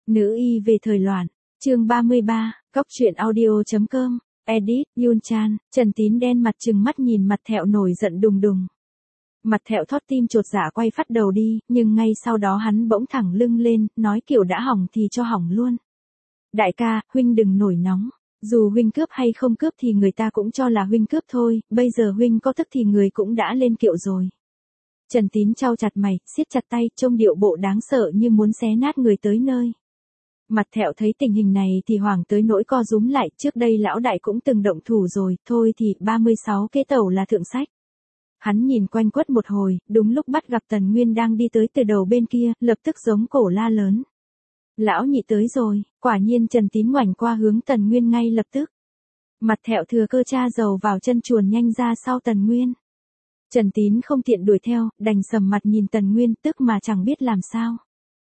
Nữ y về thời loạn, chương 33, Cóc truyện audio.com, edit, Yun Chan, Trần Tín đen mặt trừng mắt nhìn mặt Thẹo nổi giận đùng đùng. Mặt Thẹo thót tim chột dạ quay phát đầu đi, nhưng ngay sau đó hắn bỗng thẳng lưng lên, nói kiểu đã hỏng thì cho hỏng luôn. Đại ca, huynh đừng nổi nóng, dù huynh cướp hay không cướp thì người ta cũng cho là huynh cướp thôi, bây giờ huynh có thức thì người cũng đã lên kiệu rồi. Trần Tín chau chặt mày, siết chặt tay, trông điệu bộ đáng sợ như muốn xé nát người tới nơi. Mặt Thẹo thấy tình hình này thì hoảng tới nỗi co rúm lại, trước đây lão đại cũng từng động thủ rồi, thôi thì 36 kế tẩu là thượng sách. Hắn nhìn quanh quất một hồi, đúng lúc bắt gặp Tần Nguyên đang đi tới từ đầu bên kia, lập tức giống cổ la lớn. Lão nhị tới rồi, quả nhiên Trần Tín ngoảnh qua hướng Tần Nguyên ngay lập tức. Mặt Thẹo thừa cơ tra dầu vào chân chuồn nhanh ra sau Tần Nguyên. Trần Tín không tiện đuổi theo, đành sầm mặt nhìn Tần Nguyên tức mà chẳng biết làm sao.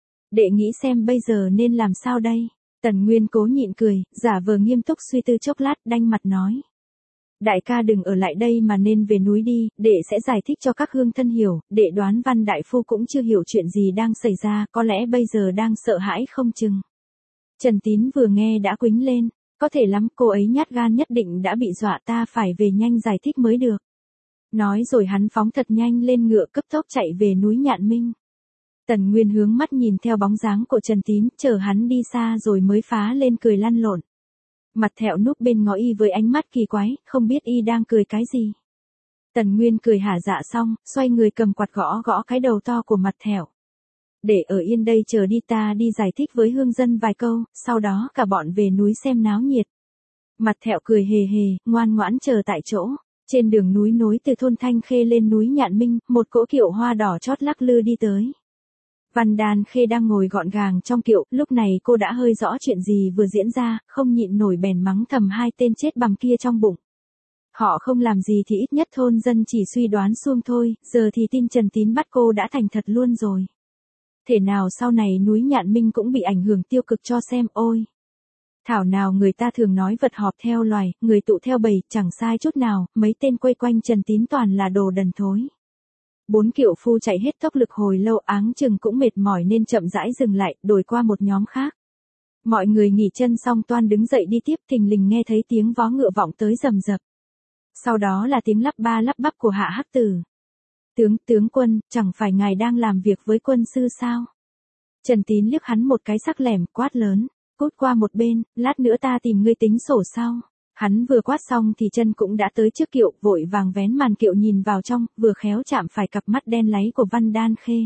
Đệ nghĩ xem bây giờ nên làm sao đây? Tần Nguyên cố nhịn cười, giả vờ nghiêm túc suy tư chốc lát, đanh mặt nói. Đại ca đừng ở lại đây mà nên về núi đi, đệ sẽ giải thích cho các hương thân hiểu, đệ đoán Văn Đại Phu cũng chưa hiểu chuyện gì đang xảy ra, có lẽ bây giờ đang sợ hãi không chừng. Trần Tín vừa nghe đã quĩnh lên, có thể lắm, cô ấy nhát gan nhất định đã bị dọa, ta phải về nhanh giải thích mới được. Nói rồi hắn phóng thật nhanh lên ngựa cấp tốc chạy về núi Nhạn Minh. Tần Nguyên hướng mắt nhìn theo bóng dáng của Trần Tín, chờ hắn đi xa rồi mới phá lên cười lăn lộn. Mặt Thẹo núp bên ngó y với ánh mắt kỳ quái, không biết y đang cười cái gì. Tần Nguyên cười hả dạ xong, xoay người cầm quạt gõ gõ cái đầu to của mặt Thẹo. Để ở yên đây chờ đi, ta đi giải thích với hương dân vài câu, sau đó cả bọn về núi xem náo nhiệt. Mặt Thẹo cười hề hề, ngoan ngoãn chờ tại chỗ. Trên đường núi nối từ thôn Thanh Khê lên núi Nhạn Minh, một cỗ kiệu hoa đỏ chót lắc lư đi tới. Văn Đan Khê đang ngồi gọn gàng trong kiệu, lúc này cô đã hơi rõ chuyện gì vừa diễn ra, không nhịn nổi bèn mắng thầm hai tên chết bằm kia trong bụng. Họ không làm gì thì ít nhất thôn dân chỉ suy đoán suông thôi, giờ thì tin Trần Tín bắt cô đã thành thật luôn rồi. Thể nào sau này núi Nhạn Minh cũng bị ảnh hưởng tiêu cực cho xem, ôi. Thảo nào người ta thường nói vật họp theo loài, người tụ theo bầy, chẳng sai chút nào, mấy tên quây quanh Trần Tín toàn là đồ đần thối. 4 kiệu phu chạy hết tốc lực hồi lâu, áng chừng cũng mệt mỏi nên chậm rãi dừng lại, đổi qua một nhóm khác. Mọi người nghỉ chân xong toan đứng dậy đi tiếp, thình lình nghe thấy tiếng vó ngựa vọng tới rầm rập. Sau đó là tiếng lắp ba lắp bắp của Hạ Hắc Tử. Tướng quân, chẳng phải ngài đang làm việc với quân sư sao? Trần Tín liếc hắn một cái sắc lẻm, quát lớn. Cút qua một bên, lát nữa ta tìm ngươi tính sổ sau. Hắn vừa quát xong thì chân cũng đã tới trước kiệu, vội vàng vén màn kiệu nhìn vào trong, vừa khéo chạm phải cặp mắt đen láy của Văn Đan Khê.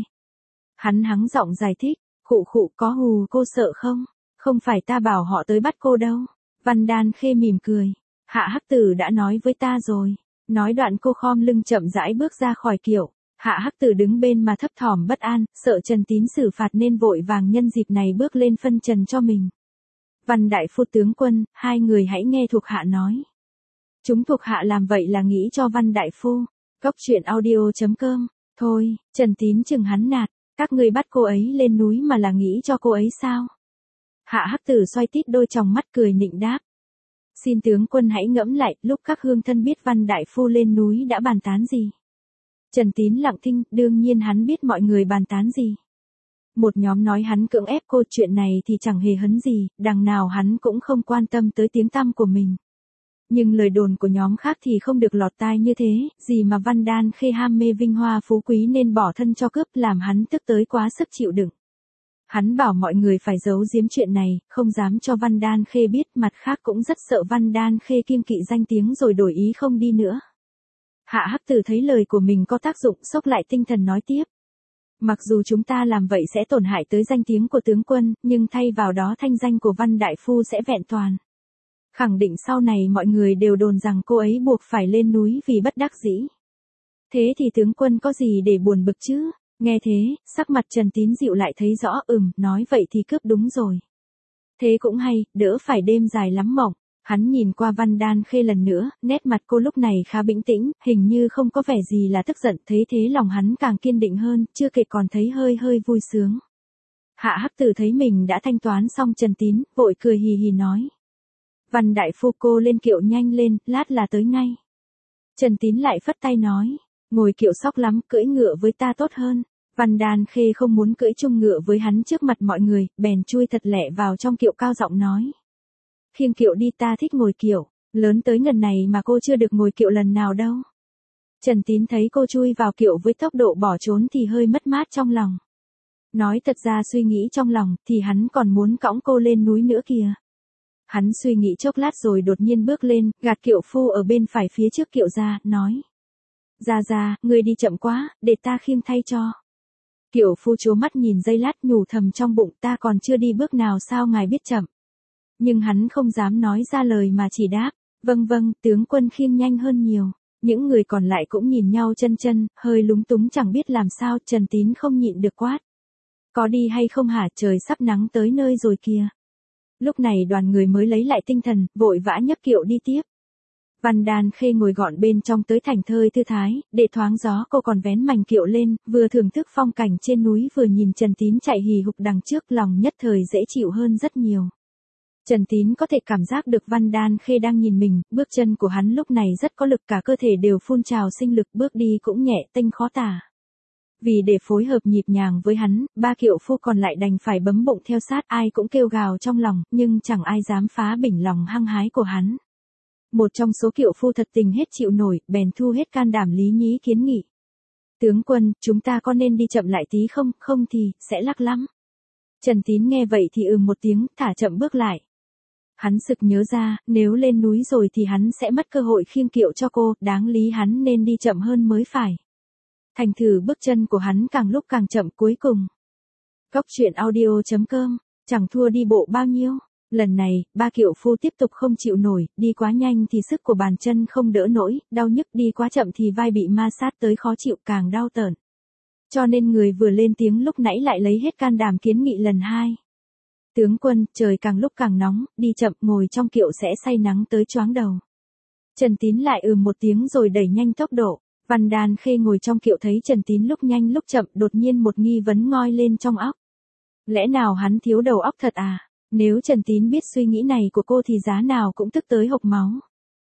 Hắn hắng giọng giải thích, khụ có hù cô sợ không? Không phải ta bảo họ tới bắt cô đâu. Văn Đan Khê mỉm cười. Hạ Hắc Tử đã nói với ta rồi. Nói đoạn cô khom lưng chậm rãi bước ra khỏi kiệu. Hạ Hắc Tử đứng bên mà thấp thỏm bất an, sợ Trần Tín xử phạt nên vội vàng nhân dịp này bước lên phân trần cho mình. Văn Đại Phu tướng quân, hai người hãy nghe thuộc hạ nói. Chúng thuộc hạ làm vậy là nghĩ cho Văn Đại Phu. Cóc truyện audio.com. Thôi, Trần Tín chừng hắn nạt, các ngươi bắt cô ấy lên núi mà là nghĩ cho cô ấy sao? Hạ Hắc Tử xoay tít đôi tròng mắt cười nịnh đáp. Xin tướng quân hãy ngẫm lại, lúc các hương thân biết Văn Đại Phu lên núi đã bàn tán gì? Trần Tín lặng thinh, đương nhiên hắn biết mọi người bàn tán gì. Một nhóm nói hắn cưỡng ép cô, chuyện này thì chẳng hề hấn gì, đằng nào hắn cũng không quan tâm tới tiếng tăm của mình. Nhưng lời đồn của nhóm khác thì không được lọt tai như thế, gì mà Văn Đan Khê ham mê vinh hoa phú quý nên bỏ thân cho cướp, làm hắn tức tới quá sức chịu đựng. Hắn bảo mọi người phải giấu giếm chuyện này, không dám cho Văn Đan Khê biết, mặt khác cũng rất sợ Văn Đan Khê kiêng kỵ danh tiếng rồi đổi ý không đi nữa. Hạ Hắc Tử thấy lời của mình có tác dụng, xốc lại tinh thần nói tiếp. Mặc dù chúng ta làm vậy sẽ tổn hại tới danh tiếng của tướng quân, nhưng thay vào đó thanh danh của Văn Đại Phu sẽ vẹn toàn. Khẳng định sau này mọi người đều đồn rằng cô ấy buộc phải lên núi vì bất đắc dĩ. Thế thì tướng quân có gì để buồn bực chứ? Nghe thế, sắc mặt Trần Tín dịu lại thấy rõ, nói vậy thì cướp đúng rồi. Thế cũng hay, đỡ phải đêm dài lắm mộng. Hắn nhìn qua Văn Đan Khê lần nữa, nét mặt cô lúc này khá bình tĩnh, hình như không có vẻ gì là tức giận, thế lòng hắn càng kiên định hơn, chưa kể còn thấy hơi vui sướng. Hạ Hắc Tử thấy mình đã thanh toán xong Trần Tín, vội cười hì hì nói. Văn Đại Phu cô lên kiệu nhanh lên, lát là tới ngay. Trần Tín lại phất tay nói, ngồi kiệu sóc lắm, cưỡi ngựa với ta tốt hơn. Văn Đan Khê không muốn cưỡi chung ngựa với hắn trước mặt mọi người, bèn chui thật lẹ vào trong kiệu cao giọng nói. Khiêng kiệu đi, ta thích ngồi kiệu, lớn tới ngần này mà cô chưa được ngồi kiệu lần nào đâu. Trần Tín thấy cô chui vào kiệu với tốc độ bỏ trốn thì hơi mất mát trong lòng. Nói thật ra suy nghĩ trong lòng thì hắn còn muốn cõng cô lên núi nữa kìa. Hắn suy nghĩ chốc lát rồi đột nhiên bước lên, gạt kiệu phu ở bên phải phía trước kiệu ra, nói. Ra, người đi chậm quá, để ta khiêng thay cho. Kiệu phu trố mắt nhìn giây lát nhủ thầm trong bụng, ta còn chưa đi bước nào sao ngài biết chậm. Nhưng hắn không dám nói ra lời mà chỉ đáp, vâng, tướng quân khiêng nhanh hơn nhiều. Những người còn lại cũng nhìn nhau chân, hơi lúng túng chẳng biết làm sao, Trần Tín không nhịn được quát. Có đi hay không hả, trời sắp nắng tới nơi rồi kìa. Lúc này đoàn người mới lấy lại tinh thần, vội vã nhấc kiệu đi tiếp. Văn Đan Khê ngồi gọn bên trong tới thảnh thơi thư thái, để thoáng gió cô còn vén mành kiệu lên, vừa thưởng thức phong cảnh trên núi vừa nhìn Trần Tín chạy hì hục đằng trước, lòng nhất thời dễ chịu hơn rất nhiều. Trần Tín có thể cảm giác được Văn Đan Khê đang nhìn mình, bước chân của hắn lúc này rất có lực, cả cơ thể đều phun trào sinh lực, bước đi cũng nhẹ tênh khó tả. Vì để phối hợp nhịp nhàng với hắn, ba kiệu phu còn lại đành phải bấm bụng theo sát, ai cũng kêu gào trong lòng, nhưng chẳng ai dám phá bỉnh lòng hăng hái của hắn. Một trong số kiệu phu thật tình hết chịu nổi, bèn thu hết can đảm lý nhí kiến nghị. Tướng quân, chúng ta có nên đi chậm lại tí không thì, sẽ lắc lắm. Trần Tín nghe vậy thì một tiếng, thả chậm bước lại. Hắn sực nhớ ra, nếu lên núi rồi thì hắn sẽ mất cơ hội khiêng kiệu cho cô, đáng lý hắn nên đi chậm hơn mới phải. Thành thử bước chân của hắn càng lúc càng chậm cuối cùng. Góc truyện audio.com, chẳng thua đi bộ bao nhiêu. Lần này, ba kiệu phu tiếp tục không chịu nổi, đi quá nhanh thì sức của bàn chân không đỡ nổi, đau nhức, đi quá chậm thì vai bị ma sát tới khó chịu càng đau tởn. Cho nên người vừa lên tiếng lúc nãy lại lấy hết can đảm kiến nghị lần hai. Tướng quân, trời càng lúc càng nóng, đi chậm ngồi trong kiệu sẽ say nắng tới choáng đầu. Trần Tín lại một tiếng rồi đẩy nhanh tốc độ. Văn Đan Khê ngồi trong kiệu thấy Trần Tín lúc nhanh lúc chậm, đột nhiên một nghi vấn ngoi lên trong óc. Lẽ nào hắn thiếu đầu óc thật à? Nếu Trần Tín biết suy nghĩ này của cô thì giá nào cũng tức tới hộc máu.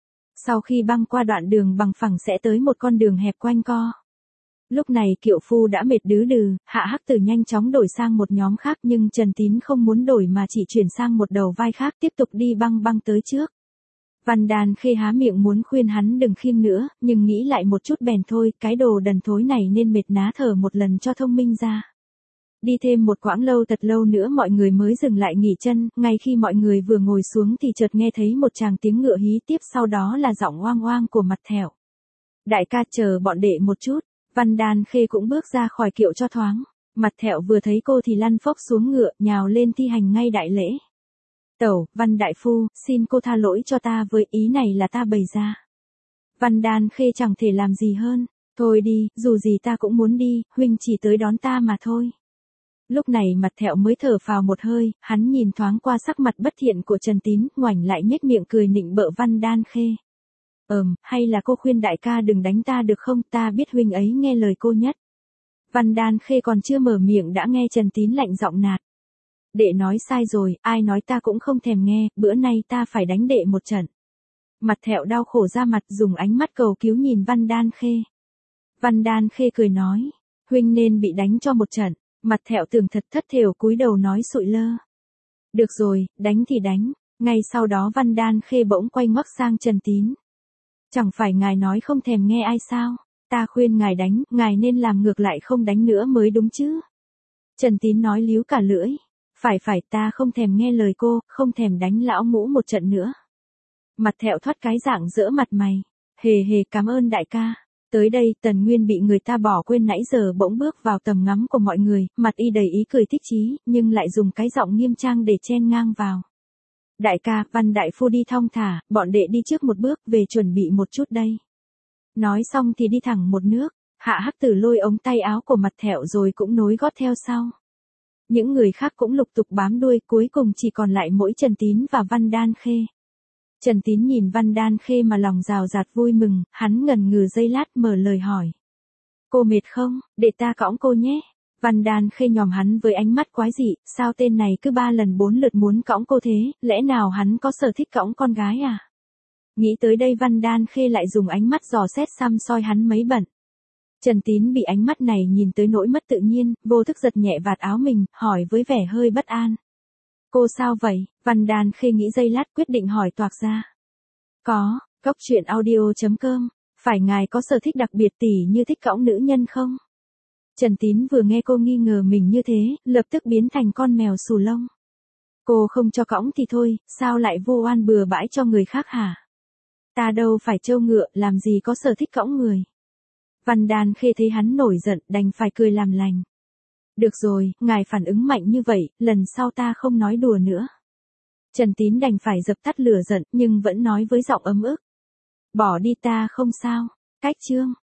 Sau khi băng qua đoạn đường bằng phẳng sẽ tới một con đường hẹp quanh co. Lúc này kiệu phu đã mệt đứ đừ, Hạ Hắc Tử nhanh chóng đổi sang một nhóm khác, nhưng Trần Tín không muốn đổi mà chỉ chuyển sang một đầu vai khác, tiếp tục đi băng tới trước. Văn Đan Khê há miệng muốn khuyên hắn đừng khiêng nữa, nhưng nghĩ lại một chút bèn thôi, cái đồ đần thối này nên mệt ná thở một lần cho thông minh ra. Đi thêm một quãng lâu thật lâu nữa mọi người mới dừng lại nghỉ chân, ngay khi mọi người vừa ngồi xuống thì chợt nghe thấy một tràng tiếng ngựa hí, tiếp sau đó là giọng oang oang của Mặt Thẹo. Đại ca chờ bọn đệ một chút. Văn Đan Khê cũng bước ra khỏi kiệu cho thoáng. Mặt Thẹo vừa thấy cô thì lăn phốc xuống ngựa, nhào lên thi hành ngay đại lễ. Tẩu, Văn đại phu, xin cô tha lỗi cho ta với ý này là ta bày ra. Văn Đan Khê chẳng thể làm gì hơn. Thôi đi, dù gì ta cũng muốn đi, huynh chỉ tới đón ta mà thôi. Lúc này Mặt Thẹo mới thở phào một hơi, hắn nhìn thoáng qua sắc mặt bất thiện của Trần Tín, ngoảnh lại nhếch miệng cười nịnh bợ Văn Đan Khê. Hay là cô khuyên đại ca đừng đánh ta được không, ta biết huynh ấy nghe lời cô nhất. Văn Đan Khê còn chưa mở miệng đã nghe Trần Tín lạnh giọng nạt. Đệ nói sai rồi, ai nói ta cũng không thèm nghe, bữa nay ta phải đánh đệ một trận. Mặt Thẹo đau khổ ra mặt, dùng ánh mắt cầu cứu nhìn Văn Đan Khê. Văn Đan Khê cười nói, huynh nên bị đánh cho một trận. Mặt Thẹo tưởng thật thất thểu cúi đầu nói sụi lơ. Được rồi, đánh thì đánh. Ngay sau đó Văn Đan Khê bỗng quay ngoắc sang Trần Tín. Chẳng phải ngài nói không thèm nghe ai sao? Ta khuyên ngài đánh, ngài nên làm ngược lại không đánh nữa mới đúng chứ. Trần Tín nói líu cả lưỡi. Phải ta không thèm nghe lời cô, không thèm đánh lão ngũ một trận nữa. Mặt Thẹo thoát cái dạng dỡ mặt mày. Hề cảm ơn đại ca. Tới đây Tần Nguyên bị người ta bỏ quên nãy giờ bỗng bước vào tầm ngắm của mọi người, mặt y đầy ý cười thích chí, nhưng lại dùng cái giọng nghiêm trang để chen ngang vào. Đại ca, Văn đại phu đi thong thả, bọn đệ đi trước một bước, về chuẩn bị một chút đây. Nói xong thì đi thẳng một nước, Hạ Hắc Tử lôi ống tay áo của Mặt Thẹo rồi cũng nối gót theo sau. Những người khác cũng lục tục bám đuôi, cuối cùng chỉ còn lại mỗi Trần Tín và Văn Đan Khê. Trần Tín nhìn Văn Đan Khê mà lòng rào rạt vui mừng, hắn ngần ngừ giây lát mở lời hỏi. Cô mệt không, để ta cõng cô nhé. Văn Đan Khê nhòm hắn với ánh mắt quái dị, sao tên này cứ 3 lần 4 lượt muốn cõng cô thế, lẽ nào hắn có sở thích cõng con gái à? Nghĩ tới đây Văn Đan Khê lại dùng ánh mắt dò xét xăm soi hắn mấy bận. Trần Tín bị ánh mắt này nhìn tới nỗi mất tự nhiên, vô thức giật nhẹ vạt áo mình, hỏi với vẻ hơi bất an. Cô sao vậy? Văn Đàn Khê nghĩ giây lát quyết định hỏi toạc ra. Có, Cốc truyện audio.com, phải ngài có sở thích đặc biệt tỉ như thích cõng nữ nhân không? Trần Tín vừa nghe cô nghi ngờ mình như thế, lập tức biến thành con mèo xù lông. Cô không cho cõng thì thôi, sao lại vô oan bừa bãi cho người khác hả? Ta đâu phải trâu ngựa, làm gì có sở thích cõng người. Văn Đàn Khê thấy hắn nổi giận, đành phải cười làm lành. Được rồi, ngài phản ứng mạnh như vậy, lần sau ta không nói đùa nữa. Trần Tín đành phải dập tắt lửa giận, nhưng vẫn nói với giọng ấm ức. Bỏ đi ta không sao. Cách chương.